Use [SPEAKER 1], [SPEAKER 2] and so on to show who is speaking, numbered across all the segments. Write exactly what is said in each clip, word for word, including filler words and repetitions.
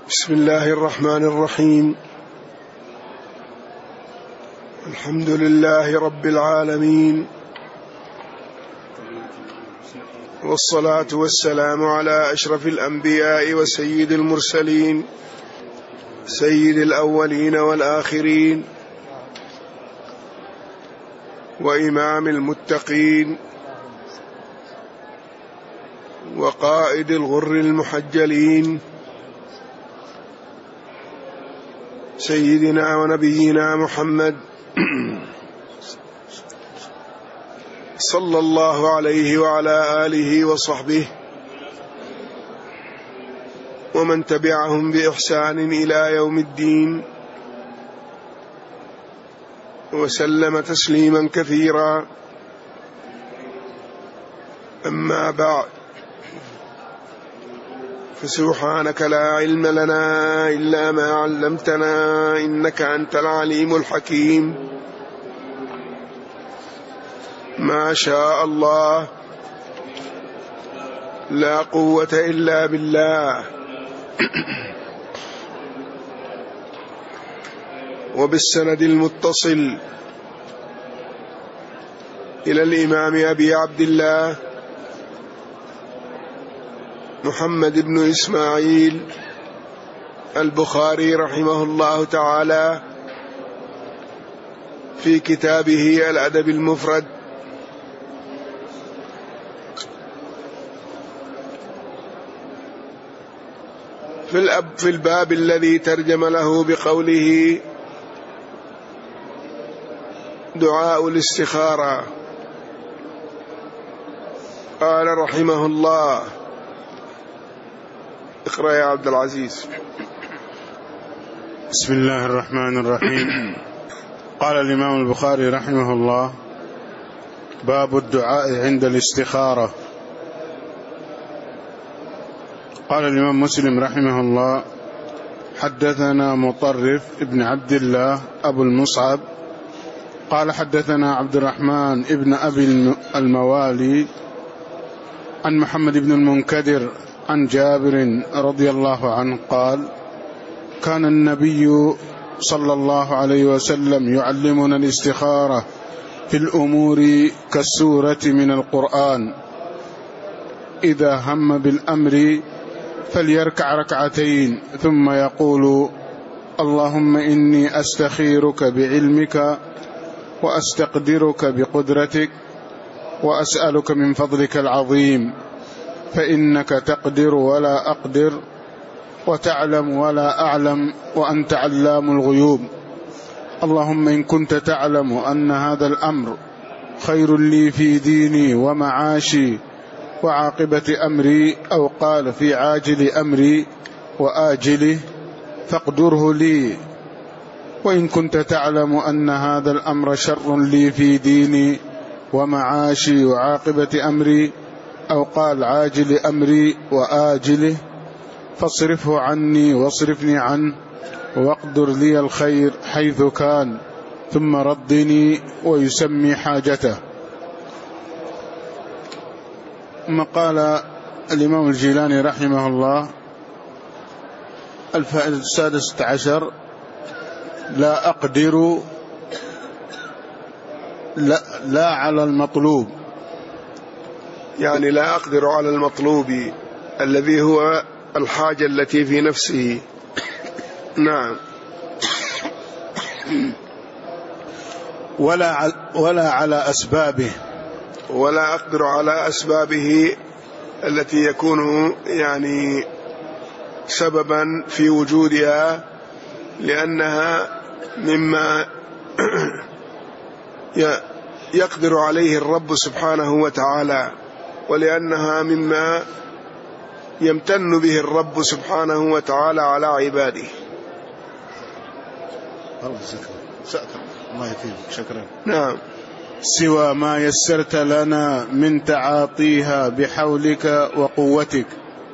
[SPEAKER 1] بسم الله الرحمن الرحيم. الحمد لله رب العالمين، والصلاة والسلام على أشرف الأنبياء وسيد المرسلين، سيد الأولين والآخرين، وإمام المتقين، وقائد الغر المحجلين، سيدنا ونبينا محمد صلى الله عليه وعلى آله وصحبه ومن تبعهم بإحسان إلى يوم الدين، وسلم تسليما كثيرا. أما بعد، فسبحانك لا علم لنا إلا ما علمتنا إنك أنت العليم الحكيم. ما شاء الله، لا قوة إلا بالله. وبالسند المتصل إلى الإمام أبي عبد الله محمد بن إسماعيل البخاري رحمه الله تعالى في كتابه الأدب المفرد، في الأب في الباب الذي ترجم له بقوله دعاء الاستخارة. قال رحمه الله، اقرأ يا عبد العزيز.
[SPEAKER 2] بسم الله الرحمن الرحيم. قال الإمام البخاري رحمه الله: باب الدعاء عند الاستخارة. قال الإمام مسلم رحمه الله: حدثنا مطرف ابن عبد الله أبو المصعب قال حدثنا عبد الرحمن ابن أبي الموالي عن محمد بن المنكدر عن جابر رضي الله عنه قال: كان النبي صلى الله عليه وسلم يعلمنا الاستخارة في الأمور كالسورة من القرآن، إذا هم بالأمر فليركع ركعتين ثم يقول: اللهم إني أستخيرك بعلمك وأستقدرك بقدرتك وأسألك من فضلك العظيم، فإنك تقدر ولا أقدر وتعلم ولا أعلم وأنت علام الغيوب. اللهم إن كنت تعلم أن هذا الأمر خير لي في ديني ومعاشي وعاقبة أمري، أو قال في عاجل أمري وآجله، فاقدره لي. وإن كنت تعلم أن هذا الأمر شر لي في ديني ومعاشي وعاقبة أمري، أو قال عاجل أمري وآجله، فاصرفه عني واصرفني عنه، واقدر لي الخير حيث كان، ثم ردني، ويسمي حاجته. ثم قال الإمام الجيلاني رحمه الله: الفائدة السادسة عشر: لا أقدر لا, لا على المطلوب،
[SPEAKER 1] يعني لا أقدر على المطلوب الذي هو الحاجة التي في نفسه. نعم.
[SPEAKER 2] ولا ولا على أسبابه،
[SPEAKER 1] ولا أقدر على أسبابه التي يكون يعني سببا في وجودها، لأنها مما يقدر عليه الرب سبحانه وتعالى، ولأنها مما يمتن به الرب سبحانه وتعالى على عباده.
[SPEAKER 2] الله يكرمك، شكرا.
[SPEAKER 1] نعم.
[SPEAKER 2] سوى ما يسرت لنا من تعاطيها بحولك وقوتك.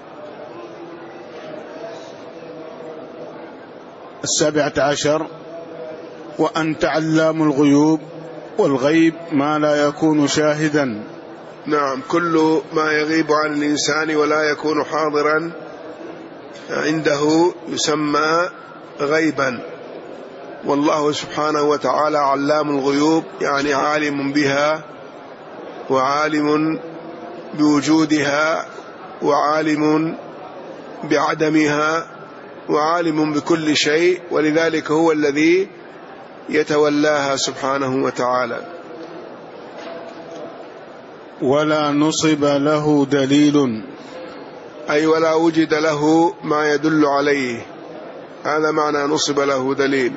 [SPEAKER 2] السابعة عشر: وأنت علام الغيوب، والغيب ما لا يكون
[SPEAKER 1] عنده يسمى غيبا، والله سبحانه وتعالى علام الغيوب، يعني عالم بها وعالم بوجودها وعالم بعدمها وعالم بكل شيء، ولذلك هو الذي يتولاها سبحانه وتعالى.
[SPEAKER 2] ولا نصب له دليل،
[SPEAKER 1] أي ولا وجد له ما يدل عليه، هذا معنى نصب له دليل.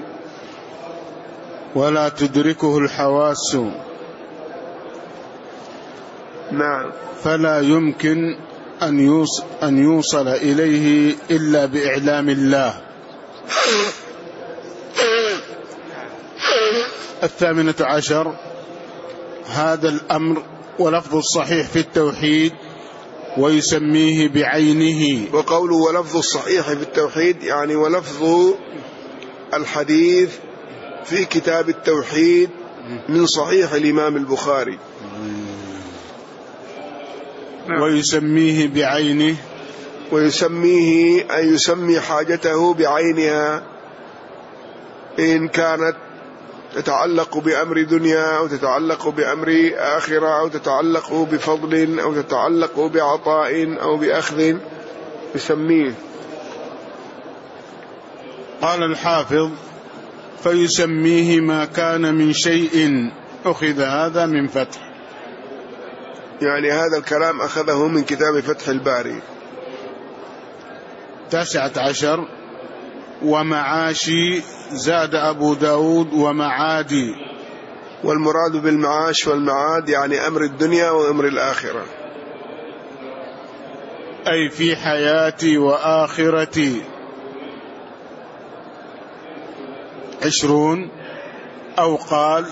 [SPEAKER 2] ولا تدركه الحواس،
[SPEAKER 1] نعم،
[SPEAKER 2] فلا يمكن أن يوصل إليه إلا بإعلام الله. الثامنة عشر هذا الأمر ولفظ الصحيح في التوحيد ويسميه بعينه.
[SPEAKER 1] وقوله ولفظ الصحيح في التوحيد يعني ولفظ الحديث في كتاب التوحيد من صحيح الإمام البخاري.
[SPEAKER 2] ويسميه بعينه،
[SPEAKER 1] ويسميه أن يسمي حاجته بعينها، إن كانت تتعلق بأمر دنيا أو تتعلق بأمر آخرة أو تتعلق بفضل أو تتعلق بعطاء أو بأخذ يسميه.
[SPEAKER 2] قال الحافظ فيسميه ما كان من شيء، أخذ هذا من فتح،
[SPEAKER 1] يعني هذا الكلام أخذه من كتاب فتح الباري.
[SPEAKER 2] تاسعة عشر ومعاشي، زاد أبو داود ومعادي،
[SPEAKER 1] والمراد بالمعاش والمعاد يعني أمر الدنيا وأمر الآخرة،
[SPEAKER 2] أي في حياتي وآخرتي. عشرون أو قال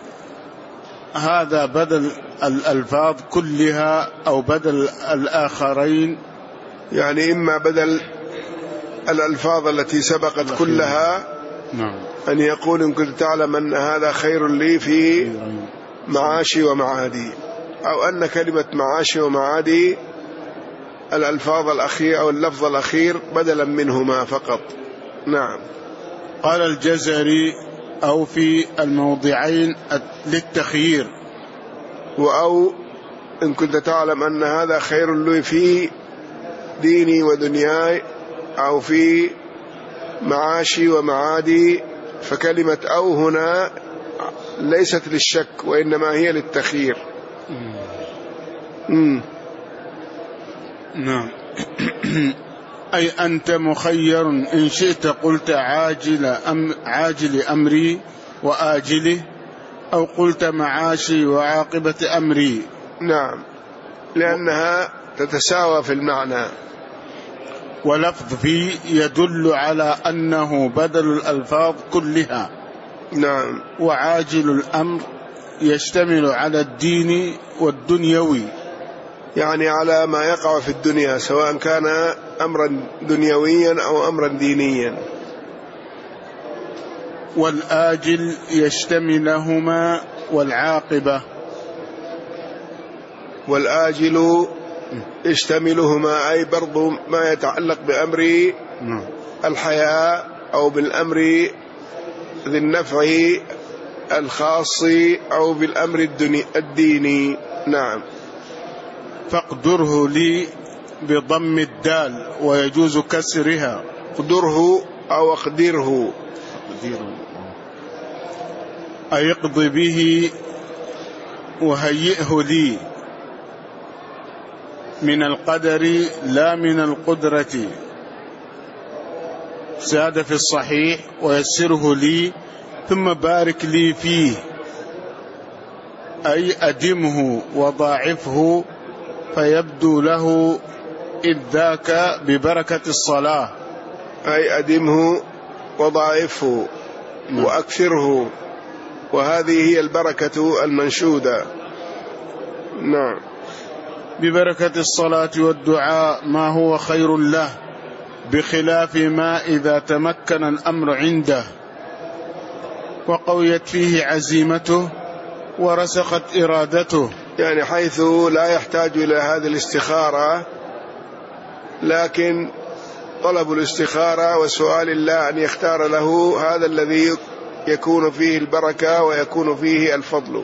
[SPEAKER 2] هذا بدل الألفاظ كلها أو بدل الآخرين،
[SPEAKER 1] يعني إما بدل الألفاظ التي سبقت كلها،
[SPEAKER 2] نعم،
[SPEAKER 1] أن يقول إن كنت تعلم أن هذا خير لي في معاشي ومعادي، أو أن كلمة معاشي ومعادي الألفاظ الأخيرة أو اللفظ الأخير بدلا منهما فقط. نعم.
[SPEAKER 2] قال الجزري أو في الموضعين للتخيير،
[SPEAKER 1] وأو إن كنت تعلم أن هذا خير لي في ديني ودنياي أو في معاشي ومعادي، فكلمة أو هنا ليست للشك وإنما هي للتخيير.
[SPEAKER 2] مم. نعم. أي أنت مخير، إن شئت قلت عاجل, أم عاجل أمري وآجله، أو قلت معاشي وعاقبة أمري.
[SPEAKER 1] نعم، لأنها تتساوى في المعنى.
[SPEAKER 2] ولفظ في يدل على أنه بدل الألفاظ كلها.
[SPEAKER 1] نعم.
[SPEAKER 2] وعاجل الأمر يشتمل على الدين والدنيوي،
[SPEAKER 1] يعني على ما يقع في الدنيا سواء كان أمرا دنيويا أو أمرا دينيا.
[SPEAKER 2] والآجل يشتملهما والعاقبة،
[SPEAKER 1] والآجل يشتملهما أي برضو ما يتعلق بأمر الحياة أو بالأمر ذي النفع الخاص أو بالأمر الديني. نعم.
[SPEAKER 2] فاقدره لي بضم الدال ويجوز كسرها.
[SPEAKER 1] اقدره أو اقدره،
[SPEAKER 2] أي اقضي به وهيئه لي، من القدر لا من القدرة. زاد في الصحيح ويسره لي ثم بارك لي فيه، أي أدمه وضاعفه فيبدو له إذ ذاك ببركة الصلاة.
[SPEAKER 1] أي أدمه وضاعفه وأكثره، وهذه هي البركة المنشودة. نعم.
[SPEAKER 2] ببركة الصلاة والدعاء ما هو خير له، بخلاف ما إذا تمكن الأمر عنده وقويت فيه عزيمته ورسخت إرادته،
[SPEAKER 1] يعني حيث لا يحتاج إلى هذه الاستخارة، لكن طلب الاستخارة وسؤال الله أن يختار له هذا الذي يكون فيه البركة ويكون فيه الفضل.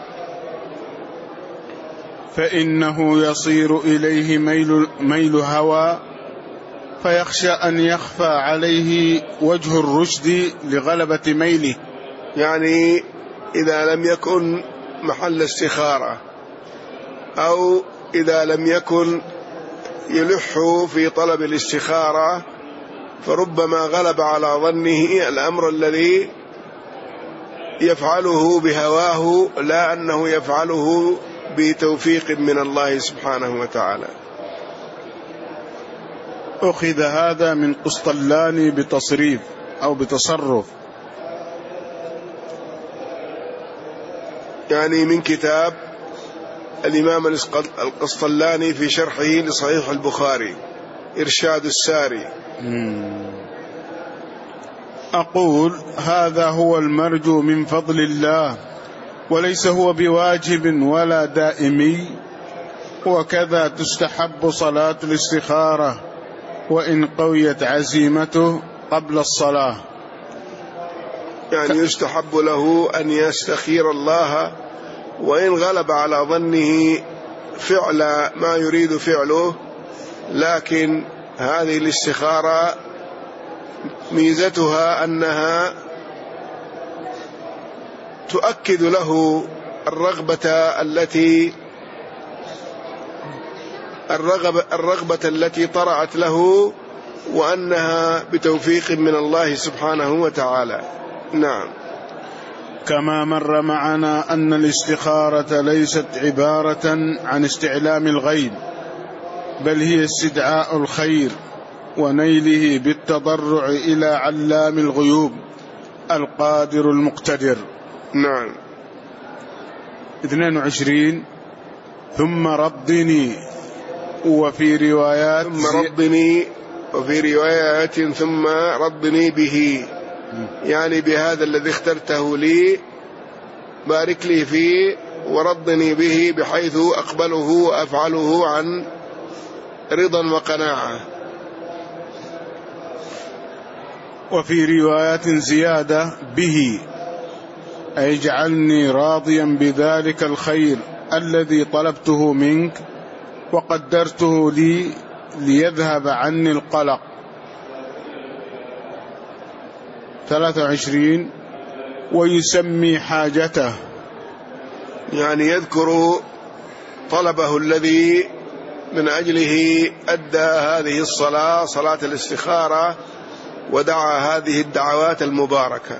[SPEAKER 2] فإنه يصير إليه ميل, ميل هوى فيخشى أن يخفى عليه وجه الرشد لغلبة ميله.
[SPEAKER 1] يعني إذا لم يكن محل استخارة أو إذا لم يكن يلح في طلب الاستخارة فربما غلب على ظنه الأمر الذي يفعله بهواه لا أنه يفعله بتوفيق من الله سبحانه وتعالى.
[SPEAKER 2] أخذ هذا من قسطلاني بتصريف أو بتصرف،
[SPEAKER 1] يعني من كتاب الإمام القسطلاني في شرحه لصحيح البخاري إرشاد الساري.
[SPEAKER 2] أقول هذا هو المرجو من فضل الله، وليس هو بواجب ولا دائمي، وكذا تستحب صلاة الاستخارة وإن قويت عزيمته قبل الصلاة.
[SPEAKER 1] يعني يستحب له أن يستخير الله وإن غلب على ظنه فعل ما يريد فعله، لكن هذه الاستخارة ميزتها أنها تؤكد له الرغبة التي الرغبة, الرغبة التي طرأت له، وأنها بتوفيق من الله سبحانه وتعالى. نعم.
[SPEAKER 2] كما مر معنا أن الاستخارة ليست عبارة عن استعلام الغيب، بل هي استدعاء الخير ونيله بالتضرع إلى علام الغيوب القادر المقتدر.
[SPEAKER 1] نعم.
[SPEAKER 2] اثنين وعشرين ثم ردني، وفي روايات
[SPEAKER 1] ثم ردني، وفي روايات ثم ردني به، يعني بهذا الذي اخترته لي بارك لي فيه وردني به بحيث أقبله وأفعله عن رضا وقناعة.
[SPEAKER 2] وفي روايات زيادة به، أي اجعلني راضيا بذلك الخير الذي طلبته منك وقدرته لي ليذهب عني القلق. ثلاثة وعشرين ويسمي حاجته،
[SPEAKER 1] يعني يذكر طلبه الذي من أجله أدى هذه الصلاة، صلاة الاستخارة، ودعا هذه الدعوات المباركة.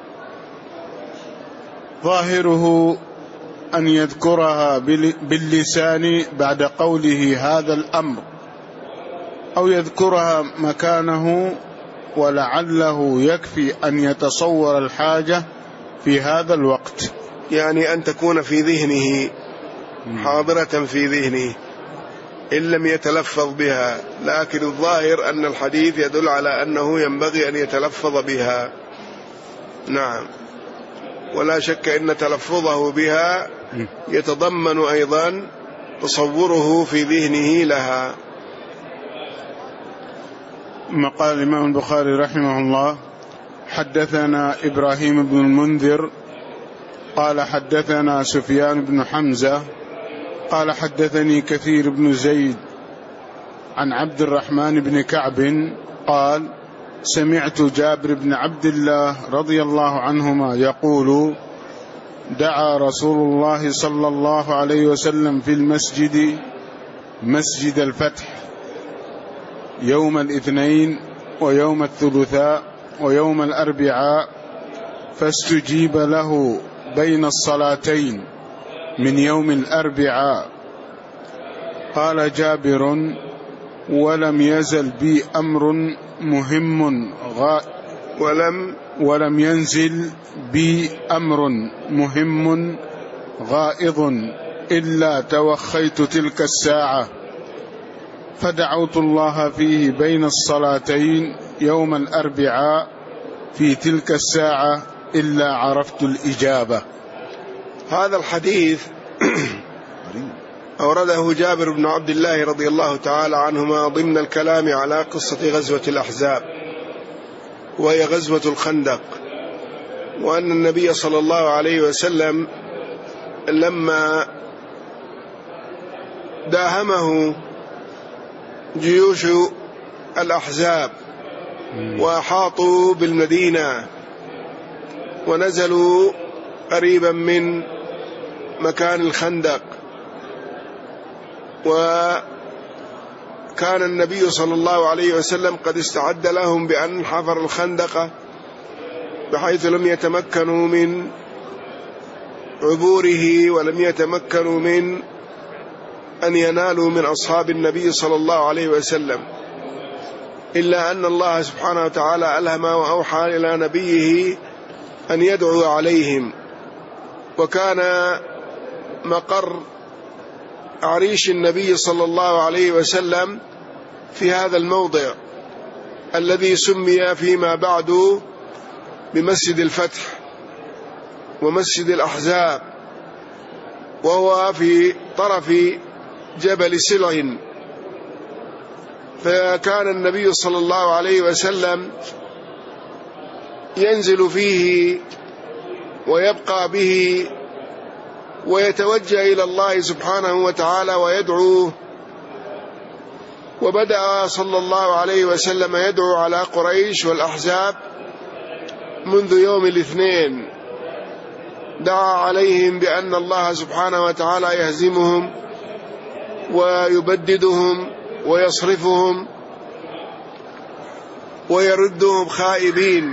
[SPEAKER 2] ظاهره أن يذكرها باللسان بعد قوله هذا الأمر، أو يذكرها مكانه، ولعله يكفي أن يتصور الحاجة في هذا الوقت،
[SPEAKER 1] يعني أن تكون في ذهنه حاضرة في ذهنه إن لم يتلفظ بها، لكن الظاهر أن الحديث يدل على أنه ينبغي أن يتلفظ بها. نعم. ولا شك أن تلفظه بها يتضمن أيضا تصوره في ذهنه لها.
[SPEAKER 2] ما قال الإمام البخاري رحمه الله: حدثنا إبراهيم بن المنذر قال حدثنا سفيان بن حمزة قال حدثني كثير بن زيد عن عبد الرحمن بن كعب قال: سمعت جابر بن عبد الله رضي الله عنهما يقول: دعا رسول الله صلى الله عليه وسلم في المسجد مسجد الفتح يوم الاثنين ويوم الثلاثاء ويوم الأربعاء، فاستجيب له بين الصلاتين من يوم الأربعاء. قال جابر: ولم يزل بي أمر مهم غا
[SPEAKER 1] ولم
[SPEAKER 2] ولم ينزل بي أمر مهم غائض إلا توخيت تلك الساعة، فدعوت الله فيه بين الصلاتين يوم الأربعاء في تلك الساعة إلا عرفت الإجابة.
[SPEAKER 1] هذا الحديث أورده جابر بن عبد الله رضي الله تعالى عنهما ضمن الكلام على قصة غزوة الأحزاب، وهي غزوة الخندق، وأن النبي صلى الله عليه وسلم لما داهمه جيوش الأحزاب وأحاطوا بالمدينة ونزلوا قريبا من مكان الخندق، وكان النبي صلى الله عليه وسلم قد استعد لهم بأن حفر الخندق بحيث لم يتمكنوا من عبوره ولم يتمكنوا من أن ينالوا من أصحاب النبي صلى الله عليه وسلم، إلا أن الله سبحانه وتعالى ألهم وأوحى إلى نبيه أن يدعو عليهم. وكان مقر عريش النبي صلى الله عليه وسلم في هذا الموضع الذي سمي فيما بعد بمسجد الفتح ومسجد الأحزاب، وهو في طرف جبل سلع. فكان النبي صلى الله عليه وسلم ينزل فيه ويبقى به ويتوجه إلى الله سبحانه وتعالى ويدعوه. وبدأ صلى الله عليه وسلم يدعو على قريش والأحزاب منذ يوم الاثنين، دعا عليهم بأن الله سبحانه وتعالى يهزمهم ويبددهم ويصرفهم ويردهم خائبين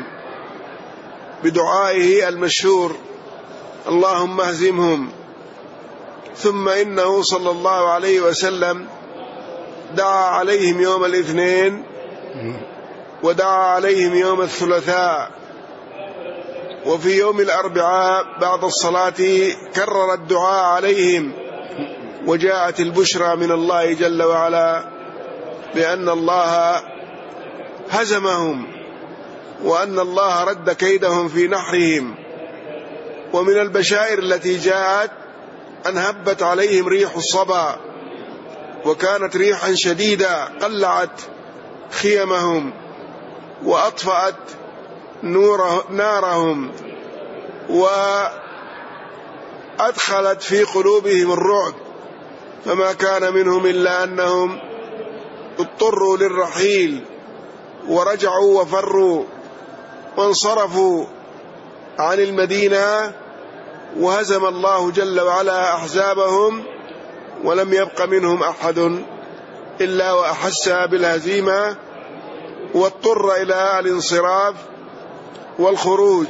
[SPEAKER 1] بدعائه المشهور اللهم اهزمهم. ثم إنه صلى الله عليه وسلم دعا عليهم يوم الاثنين ودعا عليهم يوم الثلاثاء، وفي يوم الأربعاء بعد الصلاة كرر الدعاء عليهم، وجاءت البشرى من الله جل وعلا بأن الله هزمهم وأن الله رد كيدهم في نحرهم. ومن البشائر التي جاءت أن هبت عليهم ريح الصبا، وكانت ريحا شديدة قلعت خيمهم وأطفأت نور نارهم وأدخلت في قلوبهم الرعب، فما كان منهم إلا أنهم اضطروا للرحيل ورجعوا وفروا وانصرفوا عن المدينة، وهزم الله جل وعلا أحزابهم ولم يبق منهم أحد إلا وأحس بالهزيمة واضطر إلى الانصراف والخروج.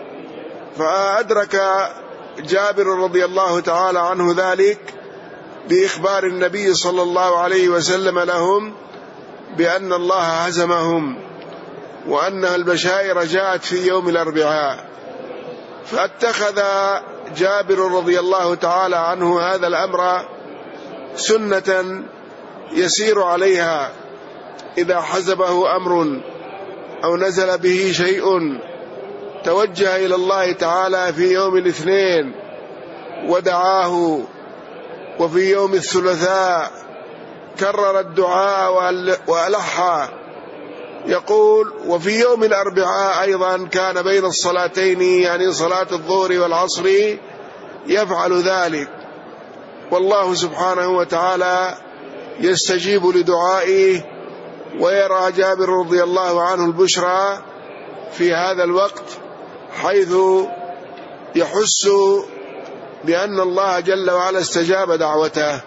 [SPEAKER 1] فأدرك جابر رضي الله تعالى عنه ذلك بإخبار النبي صلى الله عليه وسلم لهم بأن الله هزمهم وأن البشائر جاءت في يوم الأربعاء. فاتخذ جابر رضي الله تعالى عنه هذا الأمر سنة يسير عليها، إذا حزبه أمر أو نزل به شيء توجه إلى الله تعالى في يوم الاثنين ودعاه، وفي يوم الثلاثاء كرر الدعاء وألحى. يقول وفي يوم الأربعاء أيضا كان بين الصلاتين، يعني صلاة الظهر والعصر، يفعل ذلك، والله سبحانه وتعالى يستجيب لدعائه، ويرى جابر رضي الله عنه البشرى في هذا الوقت، حيث يحس بأن الله جل وعلا استجاب دعوته.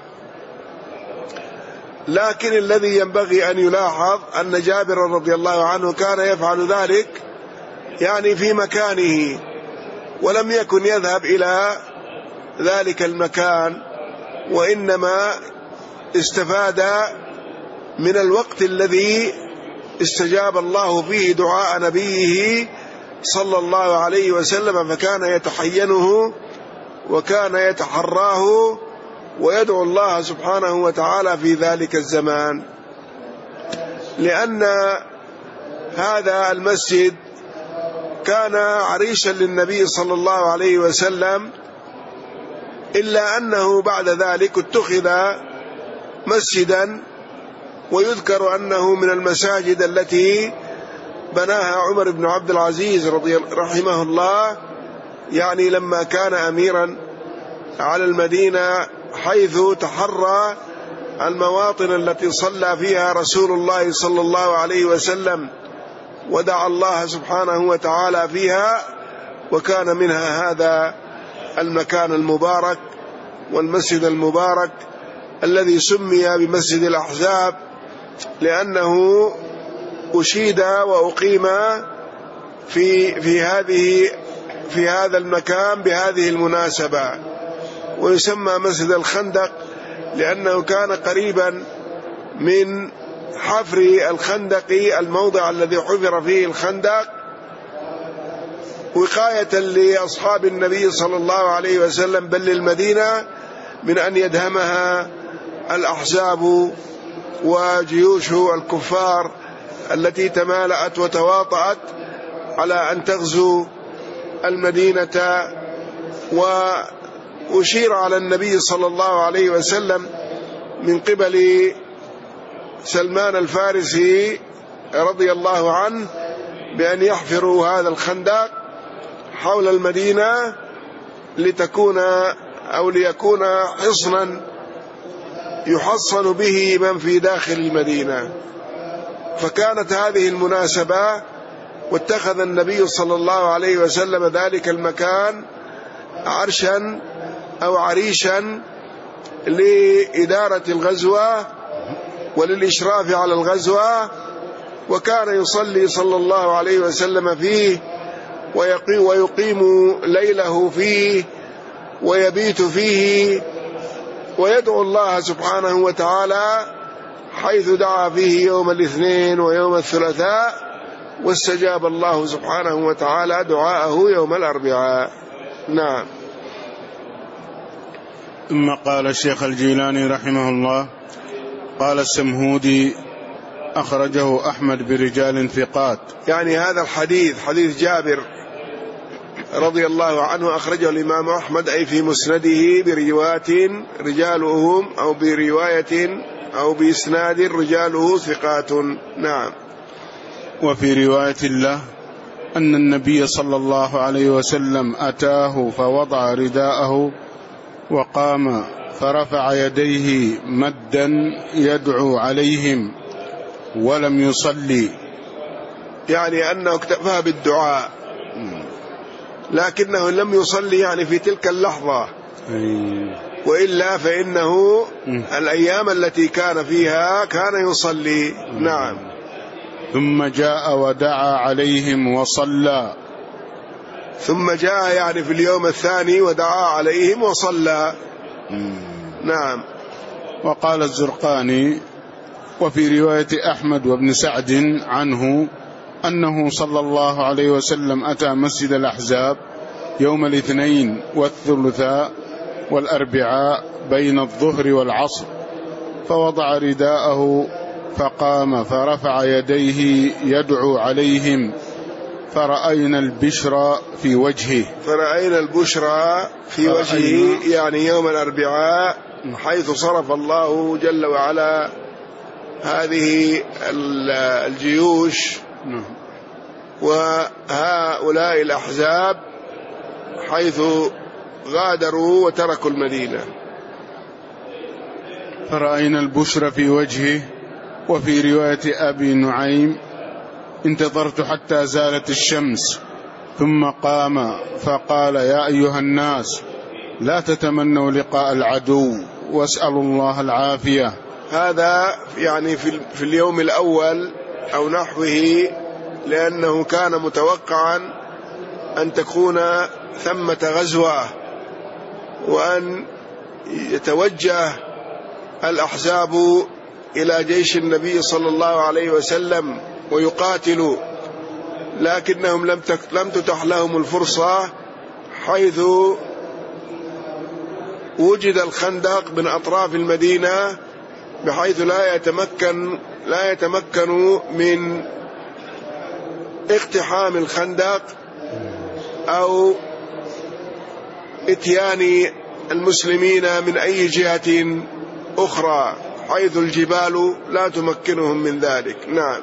[SPEAKER 1] لكن الذي ينبغي أن يلاحظ أن جابر رضي الله عنه كان يفعل ذلك يعني في مكانه، ولم يكن يذهب إلى ذلك المكان، وإنما استفاد من الوقت الذي استجاب الله فيه دعاء نبيه صلى الله عليه وسلم، فكان يتحينه وكان يتحراه ويدعو الله سبحانه وتعالى في ذلك الزمان، لأن هذا المسجد كان عريشا للنبي صلى الله عليه وسلم إلا أنه بعد ذلك اتخذ مسجدا، ويذكر أنه من المساجد التي بناها عمر بن عبد العزيز رضي رحمه الله، يعني لما كان أميرا على المدينة، حيث تحرى المواطن التي صلى فيها رسول الله صلى الله عليه وسلم ودعا الله سبحانه وتعالى فيها، وكان منها هذا المكان المبارك والمسجد المبارك الذي سمي بمسجد الأحزاب، لأنه أشيد وأقيم في في هذه في هذا المكان بهذه المناسبة. ويسمى مسجد الخندق لأنه كان قريبا من حفر الخندق، الموضع الذي حفر فيه الخندق، وقاية لأصحاب النبي صلى الله عليه وسلم بل للمدينة من أن يدهمها الأحزاب وجيوش الكفار التي تمالأت وتواطأت على أن تغزو المدينة. وأشير على النبي صلى الله عليه وسلم من قبل سلمان الفارسي رضي الله عنه بأن يحفروا هذا الخندق حول المدينة لتكون أو ليكون حصنا يحصن به من في داخل المدينة. فكانت هذه المناسبة، واتخذ النبي صلى الله عليه وسلم ذلك المكان عرشا أو عريشا لإدارة الغزوة وللإشراف على الغزوة، وكان يصلي صلى الله عليه وسلم فيه ويقيم ليله فيه ويبيت فيه ويدعو الله سبحانه وتعالى، حيث دعا فيه يوم الاثنين ويوم الثلاثاء، واستجاب الله سبحانه وتعالى دعاءه يوم الأربعاء. نعم.
[SPEAKER 2] ثم قال الشيخ الجيلاني رحمه الله: قال السمهودي: أخرجه أحمد برجال ثقات.
[SPEAKER 1] يعني هذا الحديث حديث جابر رضي الله عنه أخرجه الإمام أحمد، أي في مسنده برواية رجالهم أو برواية أو بإسناد رجاله ثقات. نعم.
[SPEAKER 2] وفي رواية له أن النبي صلى الله عليه وسلم أتاه فوضع رداءه وقام فرفع يديه مدا يدعو عليهم ولم يصلي،
[SPEAKER 1] يعني أنه اكتفى بالدعاء لكنه لم يصلي يعني في تلك اللحظة، وإلا فإنه الأيام التي كان فيها كان يصلي. نعم.
[SPEAKER 2] ثم جاء ودعا عليهم وصلى.
[SPEAKER 1] ثم جاء يعني في اليوم الثاني ودعا عليهم وصلى. نعم.
[SPEAKER 2] وقال الزرقاني: وفي رواية أحمد وابن سعد عنه أنه صلى الله عليه وسلم أتى مسجد الأحزاب يوم الاثنين والثلاثاء والأربعاء بين الظهر والعصر، فوضع رداءه فقام فرفع يديه يدعو عليهم، فرأينا البشرى في وجهه.
[SPEAKER 1] فرأينا البشرى في وجهه يعني يوم الأربعاء، حيث صرف الله جل وعلا هذه الجيوش وهؤلاء الأحزاب حيث غادروا وتركوا المدينة.
[SPEAKER 2] فرأينا البشرى في وجهه. وفي رواية أبي نعيم: انتظرت حتى زالت الشمس ثم قام فقال: يا أيها الناس لا تتمنوا لقاء العدو واسألوا الله العافية.
[SPEAKER 1] هذا يعني في اليوم الأول أو نحوه، لأنه كان متوقعا أن تكون ثمة غزوة وأن يتوجه الأحزاب إلى جيش النبي صلى الله عليه وسلم ويقاتلوا، لكنهم لم لم تتح لهم الفرصة، حيث وجد الخندق من أطراف المدينة بحيث لا يتمكن لا يتمكنوا من اقتحام الخندق أو اتيان المسلمين من أي جهة أخرى حيث الجبال لا تمكنهم من ذلك. نعم.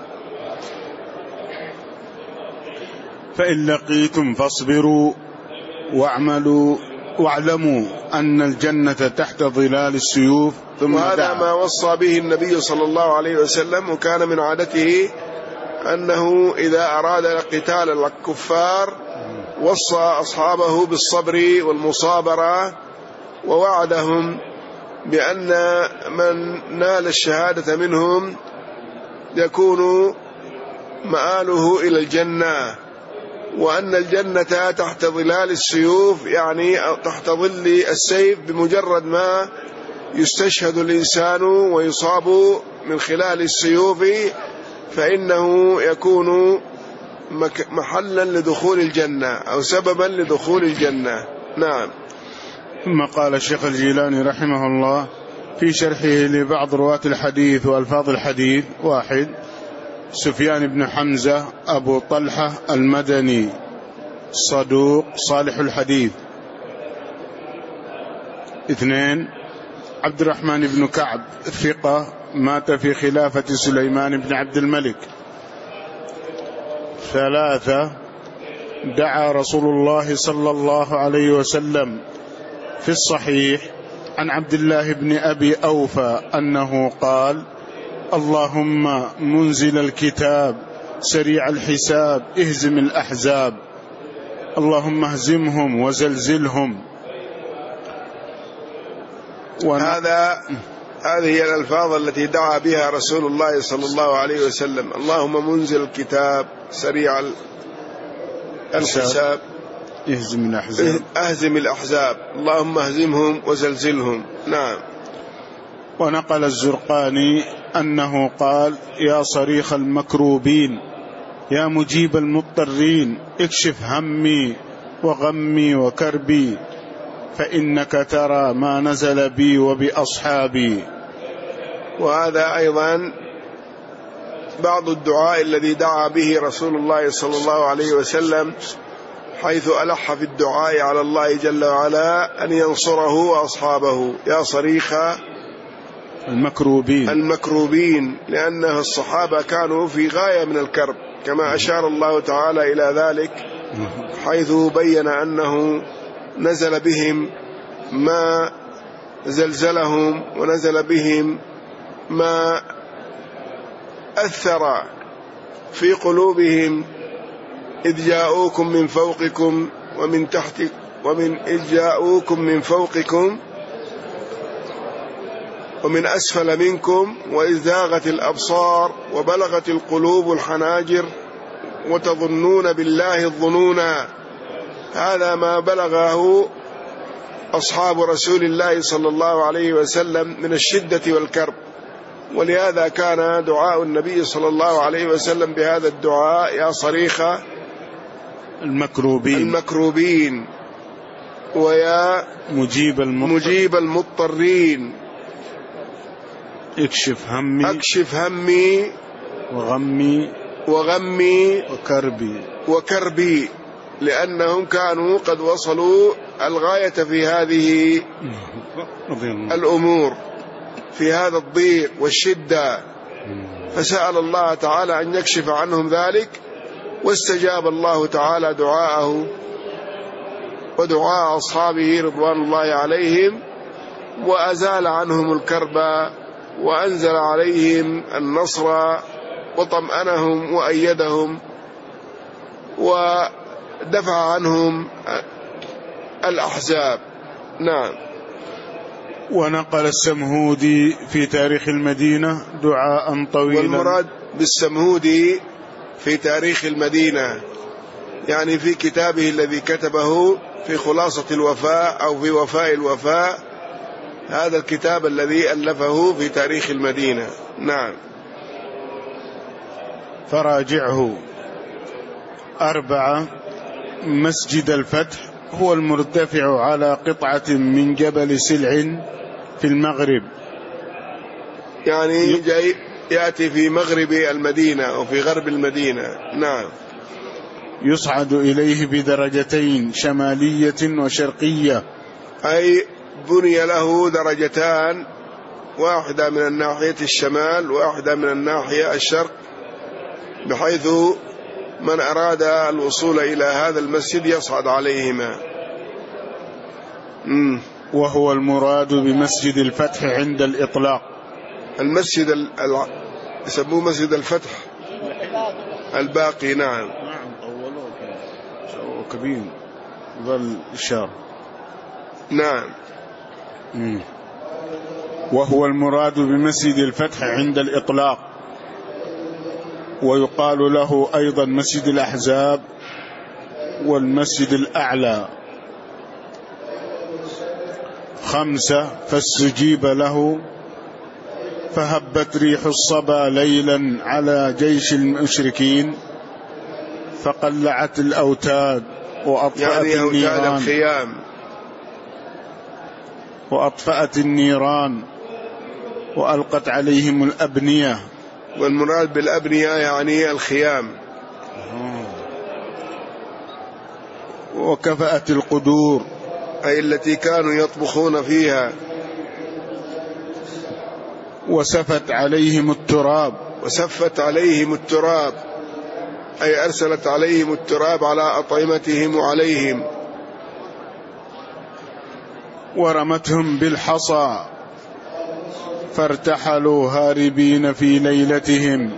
[SPEAKER 2] فإن لقيتم فاصبروا واعملوا واعلموا أن الجنة تحت ظلال السيوف. ثم
[SPEAKER 1] وهذا ما وصى به النبي صلى الله عليه وسلم، وكان من عادته أنه إذا أراد قتال الكفار وصى أصحابه بالصبر والمصابرة، ووعدهم بأن من نال الشهادة منهم يكون مآله إلى الجنة، وأن الجنة تحت ظلال السيوف، يعني تحت ظل السيف، بمجرد ما يستشهد الإنسان ويصاب من خلال السيوف فإنه يكون محلا لدخول الجنة أو سببا لدخول الجنة. نعم.
[SPEAKER 2] ثم قال الشيخ الجيلاني رحمه الله في شرحه لبعض رواة الحديث وألفاظ الحديث: واحد، سفيان بن حمزة أبو طلحة المدني صدوق صالح الحديث. اثنين، عبد الرحمن بن كعب ثقة مات في خلافة سليمان بن عبد الملك. ثلاثة، دعا رسول الله صلى الله عليه وسلم في الصحيح عن عبد الله بن أبي أوفى أنه قال: اللهم منزل الكتاب سريع الحساب اهزم الأحزاب، اللهم اهزمهم وزلزلهم.
[SPEAKER 1] هذا هذه الألفاظ التي دعا بها رسول الله صلى الله عليه وسلم: اللهم منزل الكتاب سريع الحساب
[SPEAKER 2] اهزم الأحزاب
[SPEAKER 1] اهزم الأحزاب، اللهم اهزمهم وزلزلهم. نعم.
[SPEAKER 2] ونقل الزرقاني أنه قال: يا صريخ المكروبين، يا مجيب المضطرين، اكشف همي وغمي وكربي، فإنك ترى ما نزل بي وبأصحابي.
[SPEAKER 1] وهذا أيضا بعض الدعاء الذي دعا به رسول الله صلى الله عليه وسلم، حيث ألح في الدعاء على الله جل وعلا أن ينصره وأصحابه: يا صريخ
[SPEAKER 2] المكروبين
[SPEAKER 1] المكروبين، لأن الصحابة كانوا في غاية من الكرب، كما أشار الله تعالى إلى ذلك حيث بين أنه نزل بهم ما زلزلهم، ونزل بهم ما أثر في قلوبهم، إذ جاءوكم من فوقكم ومن تحت ومن إذ جاءوكم من فوقكم ومن أسفل منكم وإذ زاغت الأبصار وبلغت القلوب الحناجر وتظنون بالله الظنونا. هذا ما بلغه أصحاب رسول الله صلى الله عليه وسلم من الشدة والكرب، ولهذا كان دعاء النبي صلى الله عليه وسلم بهذا الدعاء: يا صريخ
[SPEAKER 2] المكروبين
[SPEAKER 1] المكروبين ويا
[SPEAKER 2] مجيب المضطر
[SPEAKER 1] مجيب المضطرين
[SPEAKER 2] اكشف همي
[SPEAKER 1] اكشف همي
[SPEAKER 2] وغمي
[SPEAKER 1] وغمي
[SPEAKER 2] وكربي
[SPEAKER 1] وكربي، لأنهم كانوا قد وصلوا الغاية في هذه الأمور، في هذا الضيق والشدة، فسأل الله تعالى أن يكشف عنهم ذلك، واستجاب الله تعالى دعاءه ودعاء أصحابه رضوان الله عليهم، وأزال عنهم الكرب وأنزل عليهم النصر وطمأنهم وأيدهم ودفع عنهم الأحزاب. نعم.
[SPEAKER 2] ونقل السمهودي في تاريخ المدينة دعاء طويلا.
[SPEAKER 1] والمراد بالسمهودي في تاريخ المدينة يعني في كتابه الذي كتبه في خلاصة الوفاء أو في وفاء الوفاء، هذا الكتاب الذي ألفه في تاريخ المدينة. نعم.
[SPEAKER 2] فراجعه. أربعة، مسجد الفتح هو المرتفع على قطعة من جبل سلع في المغرب،
[SPEAKER 1] يعني جاي يأتي في مغرب المدينة أو في غرب المدينة. نعم.
[SPEAKER 2] يصعد إليه بدرجتين، شمالية وشرقية،
[SPEAKER 1] أي بني له درجتان، واحدة من الناحية الشمال واحدة من الناحية الشرق، بحيث من أراد الوصول إلى هذا المسجد يصعد عليهما. مم.
[SPEAKER 2] وهو المراد بمسجد الفتح عند الإطلاق.
[SPEAKER 1] المسجد ال... يسموه مسجد الفتح الباقي. نعم.
[SPEAKER 2] نعم طولوه سووا كبير ظل الشهر.
[SPEAKER 1] نعم.
[SPEAKER 2] مم. وهو المراد بمسجد الفتح عند الإطلاق، ويقال له أيضا مسجد الأحزاب والمسجد الأعلى. خمسة، فاستجيب له فهبت ريح الصبا ليلا على جيش المشركين فقلعت الأوتاد وأطفأت
[SPEAKER 1] يعني
[SPEAKER 2] النيران
[SPEAKER 1] الخيام
[SPEAKER 2] وأطفأت النيران وألقت عليهم الأبنية.
[SPEAKER 1] والمراد بالأبنية يعني الخيام.
[SPEAKER 2] وكفأت القدور
[SPEAKER 1] أي التي كانوا يطبخون فيها.
[SPEAKER 2] وسفت عليهم التراب
[SPEAKER 1] وسفت عليهم التراب أي أرسلت عليهم التراب على أطعمتهم وعليهم.
[SPEAKER 2] ورمتهم بالحصى فارتحلوا هاربين في ليلتهم.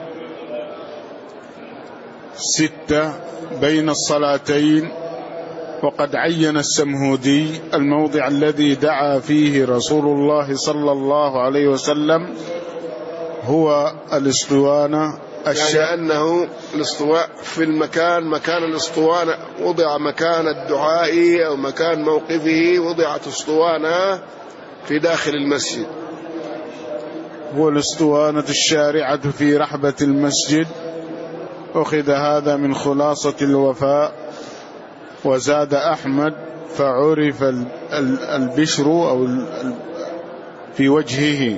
[SPEAKER 2] ستة، بين الصلاتين، وقد عين السمهودي الموضع الذي دعا فيه رسول الله صلى الله عليه وسلم هو الاسطوانة
[SPEAKER 1] يعني أنه الاسطواء في المكان، مكان الاسطوانة وضع مكان الدعاء أو مكان موقفه، وضعت اسطوانة في داخل المسجد.
[SPEAKER 2] هو الاسطوانة الشارعة في رحبة المسجد. أخذ هذا من خلاصة الوفاء. وزاد أحمد فعرف البشر أو في وجهه.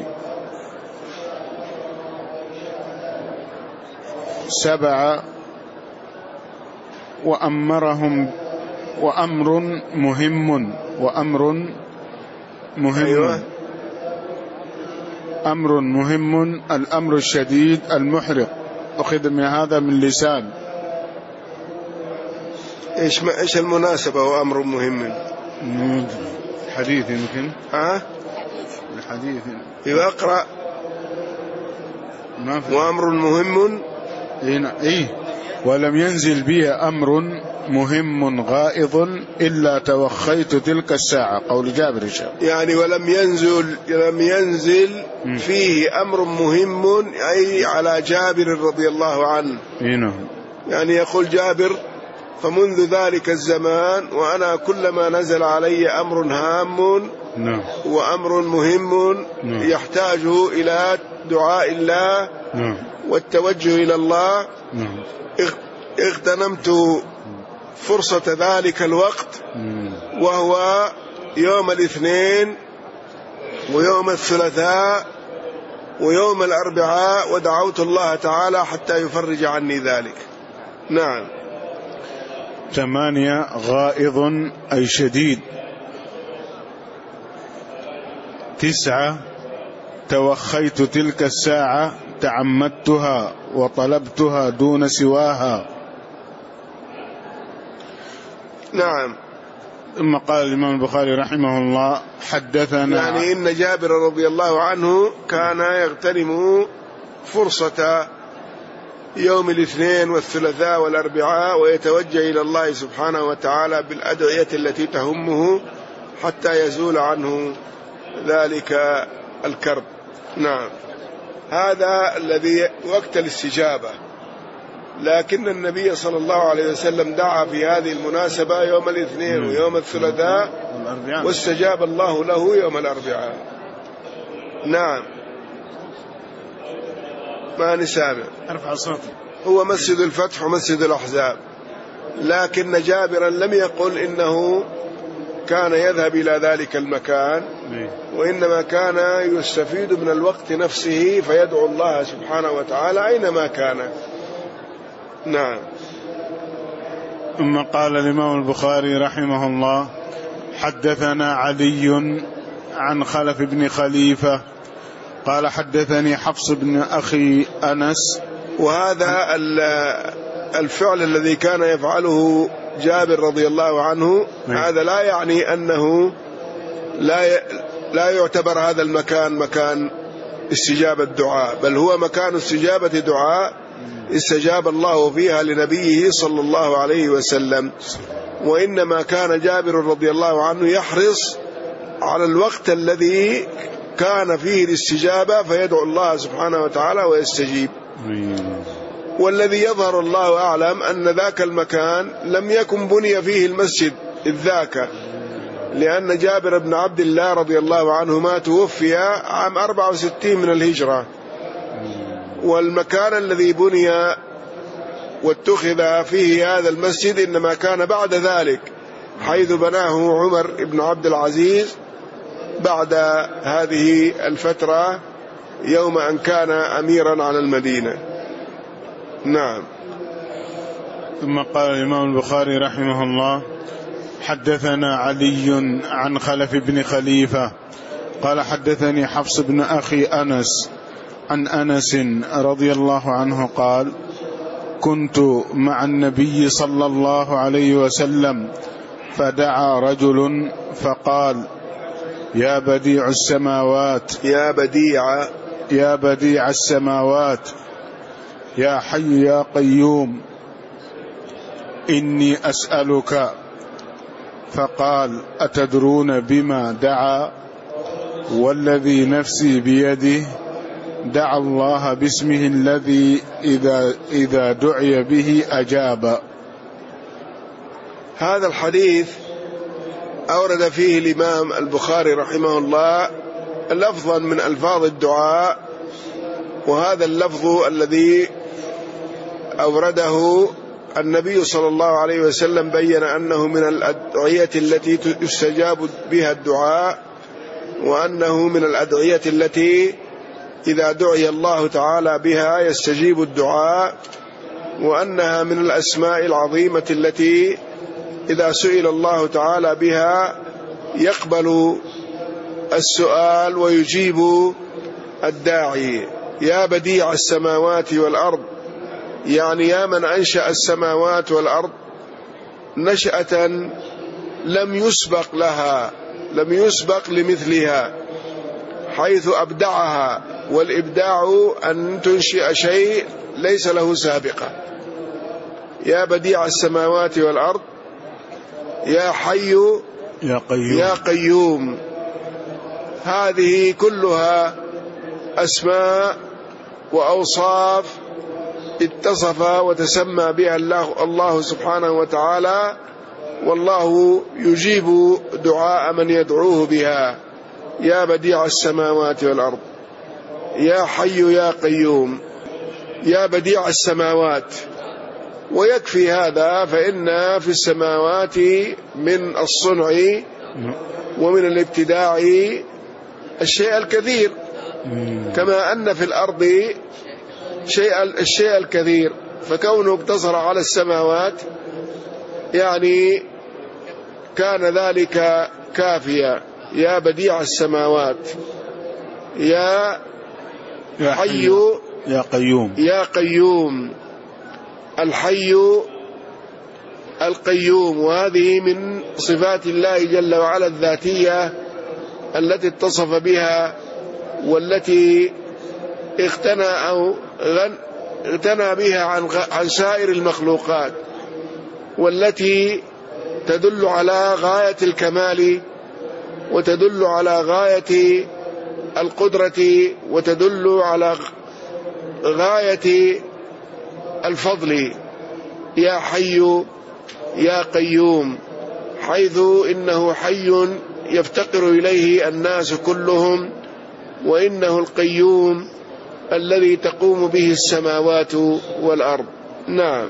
[SPEAKER 2] سبعة، وأمرهم وأمر مهم وأمر مهم
[SPEAKER 1] أيوة.
[SPEAKER 2] أمر مهم الأمر الشديد المحرق. أخذ من هذا من لسان.
[SPEAKER 1] إيش ما إيش المناسبة وأمر مهم؟
[SPEAKER 2] حديث يمكن.
[SPEAKER 1] ها؟
[SPEAKER 2] الحديث.
[SPEAKER 1] إذا أقرأ وأمر مهم.
[SPEAKER 2] إيه. ولم ينزل بي أمر مهم غائض إلا توخيت تلك الساعة. قول جابر الشاب.
[SPEAKER 1] يعني ولم ينزل لم ينزل فيه أمر مهم أي على جابر رضي الله عنه.
[SPEAKER 2] إيه.
[SPEAKER 1] يعني يقول جابر فمنذ ذلك الزمان وأنا كلما نزل علي أمر هام وأمر مهم يحتاج إلى دعاء الله والتوجه إلى الله اغتنمت فرصة ذلك الوقت، وهو يوم الاثنين ويوم الثلاثاء ويوم الأربعاء، ودعوت الله تعالى حتى يفرج عني ذلك. نعم.
[SPEAKER 2] ثمانية، غائض أي شديد. تسعة، توخيت تلك الساعة تعمدتها وطلبتها دون سواها.
[SPEAKER 1] نعم.
[SPEAKER 2] ثم قال الإمام البخاري رحمه الله حدثنا،
[SPEAKER 1] يعني إن جابر رضي الله عنه كان يغتنم فرصة يوم الاثنين والثلاثاء والأربعاء ويتوجه إلى الله سبحانه وتعالى بالأدعية التي تهمه حتى يزول عنه ذلك الكرب. نعم. هذا الذي وقت الاستجابة، لكن النبي صلى الله عليه وسلم دعا في هذه المناسبة يوم الاثنين ويوم الثلاثاء واستجاب الله له يوم الأربعاء. نعم. ما نسامع.
[SPEAKER 2] ارفع صوتك.
[SPEAKER 1] هو مسجد الفتح ومسجد الأحزاب، لكن جابرا لم يقل إنه كان يذهب إلى ذلك المكان، وإنما كان يستفيد من الوقت نفسه فيدعو الله سبحانه وتعالى أينما كان. نعم.
[SPEAKER 2] ثم قال الإمام البخاري رحمه الله حدثنا علي عن خلف بن خليفة قال حدثني حفص بن أخي أنس.
[SPEAKER 1] وهذا الفعل الذي كان يفعله جابر رضي الله عنه هذا لا يعني أنه لا لا يعتبر هذا المكان مكان استجابة دعاء، بل هو مكان استجابة دعاء استجاب الله فيها لنبيه صلى الله عليه وسلم. وإنما كان جابر رضي الله عنه يحرص على الوقت الذي كان فيه الاستجابة فيدعو الله سبحانه وتعالى ويستجيب. والذي يظهر الله أعلم أن ذاك المكان لم يكن بني فيه المسجد إذ ذاك، لأن جابر بن عبد الله رضي الله عنهما توفي عام أربعة وستين من الهجرة، والمكان الذي بني واتخذ فيه هذا المسجد إنما كان بعد ذلك، حيث بناه عمر بن عبد العزيز بعد هذه الفترة يوم أن كان أميرا على المدينة. نعم.
[SPEAKER 2] ثم قال الإمام البخاري رحمه الله حدثنا علي عن خلف بن خليفة قال حدثني حفص بن أخي أنس عن أنس رضي الله عنه قال كنت مع النبي صلى الله عليه وسلم فدعا رجل فقال يا بديع السماوات
[SPEAKER 1] يا بديع
[SPEAKER 2] يا بديع السماوات يا حي يا قيوم إني أسألك. فقال أتدرون بما دعا؟ والذي نفسي بيده دعا الله باسمه الذي إذا, إذا دعي به أجاب.
[SPEAKER 1] هذا الحديث أورد فيه الإمام البخاري رحمه الله لفظا من ألفاظ الدعاء، وهذا اللفظ الذي أورده النبي صلى الله عليه وسلم بين أنه من الأدعية التي يستجاب بها الدعاء، وأنه من الأدعية التي إذا دعي الله تعالى بها يستجيب الدعاء، وأنها من الأسماء العظيمة التي إذا سئل الله تعالى بها يقبل السؤال ويجيب الداعي. يا بديع السماوات والأرض، يعني يا من أنشأ السماوات والأرض نشأة لم يسبق لها، لم يسبق لمثلها، حيث أبدعها، والإبداع أن تنشئ شيء ليس له سابقة. يا بديع السماوات والأرض يا حي
[SPEAKER 2] يا قيوم,
[SPEAKER 1] يا قيوم. هذه كلها أسماء وأوصاف اتصف وتسمى بها الله, الله سبحانه وتعالى، والله يجيب دعاء من يدعوه بها. يا بديع السماوات والأرض يا حي يا قيوم. يا بديع السماوات، ويكفي هذا، فإن في السماوات من الصنع ومن الابتداع الشيء الكثير، كما أن في الأرض شيء الشيء الكثير، فكونه اقتصر على السماوات يعني كان ذلك كافيا. يا بديع السماوات يا حي
[SPEAKER 2] يا قيوم
[SPEAKER 1] يا قيوم. الحي القيوم، وهذه من صفات الله جل وعلا الذاتية التي اتصف بها، والتي اغتنى أو اغتنى بها عن عن سائر المخلوقات، والتي تدل على غاية الكمال، وتدل على غاية القدرة، وتدل على غاية الفضل. يا حي يا قيوم، حيث إنه حي يفتقر إليه الناس كلهم، وإنه القيوم الذي تقوم به السماوات والأرض. نعم.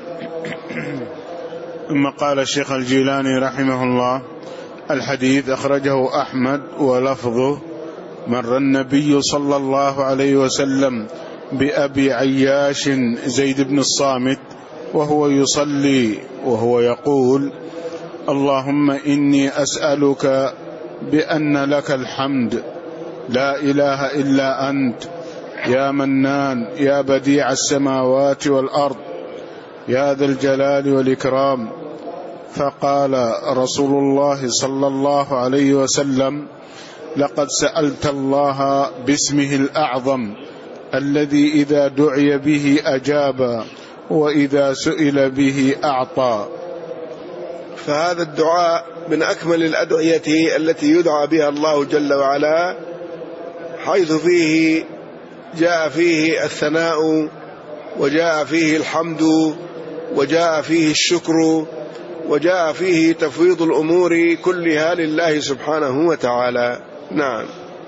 [SPEAKER 2] ثم قال الشيخ الجيلاني رحمه الله الحديث أخرجه أحمد ولفظه مر النبي صلى الله عليه وسلم بأبي عياش زيد بن الصامت وهو يصلي وهو يقول اللهم إني أسألك بأن لك الحمد لا إله إلا أنت يا منان يا بديع السماوات والأرض يا ذا الجلال والإكرام. فقال رسول الله صلى الله عليه وسلم: لقد سألت الله باسمه الأعظم الذي إذا دعي به أجاب وإذا سئل به أعطى.
[SPEAKER 1] فهذا الدعاء من أكمل الأدعية التي يدعى بها الله جل وعلا، حيث فيه جاء فيه الثناء وجاء فيه الحمد وجاء فيه الشكر وجاء فيه تفويض الأمور كلها لله سبحانه وتعالى. نعم.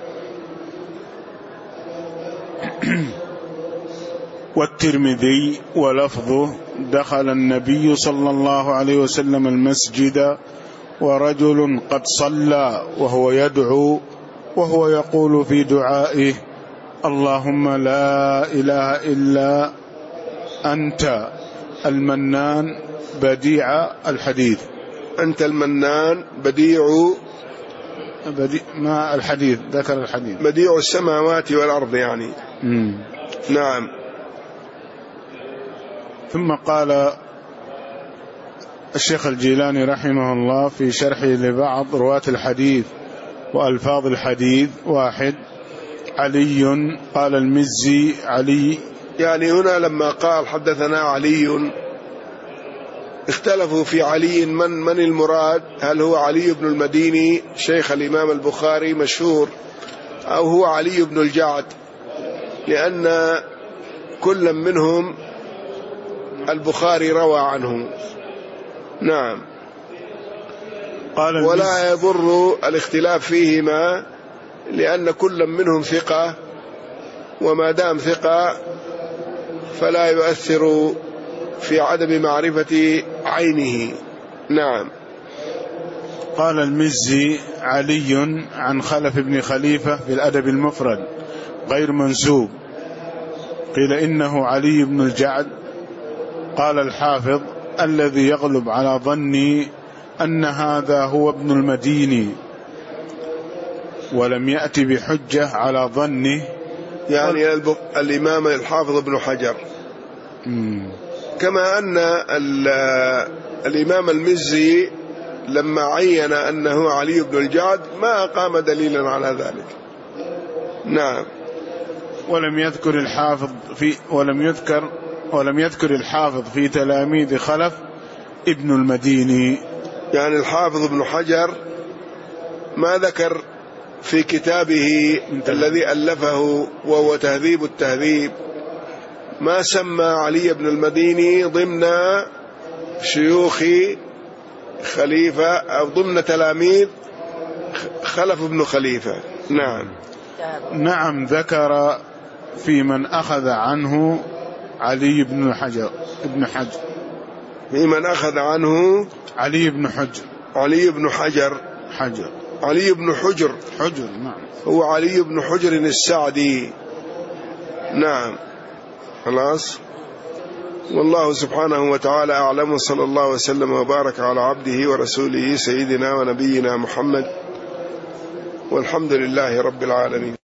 [SPEAKER 2] والترمذي ولفظه: دخل النبي صلى الله عليه وسلم المسجد ورجل قد صلى وهو يدعو وهو يقول في دعائه: اللهم لا إله إلا أنت المنان بديع الحديث.
[SPEAKER 1] أنت المنان بديع
[SPEAKER 2] بديع ما الحديث ذكر الحديث
[SPEAKER 1] بديع السماوات والأرض يعني.
[SPEAKER 2] مم.
[SPEAKER 1] نعم.
[SPEAKER 2] ثم قال الشيخ الجيلاني رحمه الله في شرحه لبعض رواة الحديث وألفاظ الحديث: واحد، علي. قال المزي: علي.
[SPEAKER 1] يعني هنا لما قال حدثنا علي اختلفوا في علي من من المراد، هل هو علي بن المديني شيخ الإمام البخاري مشهور، أو هو علي بن الجعد، لأن كل منهم البخاري روى عنه. نعم.
[SPEAKER 2] قال
[SPEAKER 1] ولا يضر الاختلاف فيهما لأن كل منهم ثقة، وما دام ثقة فلا يؤثر في عدم معرفة عينه. نعم.
[SPEAKER 2] قال المزي: علي عن خلف بن خليفة في الأدب المفرد غير منسوب. قيل إنه علي بن الجعد. قال الحافظ: الذي يغلب على ظني أن هذا هو ابن المديني، ولم يأتي بحجة على ظنه،
[SPEAKER 1] يعني الإمام الحافظ ابن حجر.
[SPEAKER 2] مم.
[SPEAKER 1] كما أن الإمام المزي لما عين أنه علي بن الجعد ما أقام دليلا على ذلك. نعم.
[SPEAKER 2] ولم يذكر الحافظ في ولم يذكر ولم يذكر الحافظ في تلاميذ خلف ابن المديني.
[SPEAKER 1] يعني الحافظ ابن حجر ما ذكر في كتابه الذي ألفه وهو تهذيب التهذيب، ما سمى علي بن المديني ضمن شيوخ خليفة أو ضمن تلاميذ خلف ابن خليفة. نعم.
[SPEAKER 2] نعم. ذكر في من أخذ عنه علي بن حجر ابن حجر
[SPEAKER 1] في من أخذ عنه
[SPEAKER 2] علي بن حجر
[SPEAKER 1] علي بن حجر
[SPEAKER 2] حجر
[SPEAKER 1] علي بن حجر
[SPEAKER 2] حجر نعم،
[SPEAKER 1] هو علي بن حجر السعدي. نعم. خلاص. والله سبحانه وتعالى أعلم، صلى الله وسلم وبارك على عبده ورسوله سيدنا ونبينا محمد، والحمد لله رب العالمين.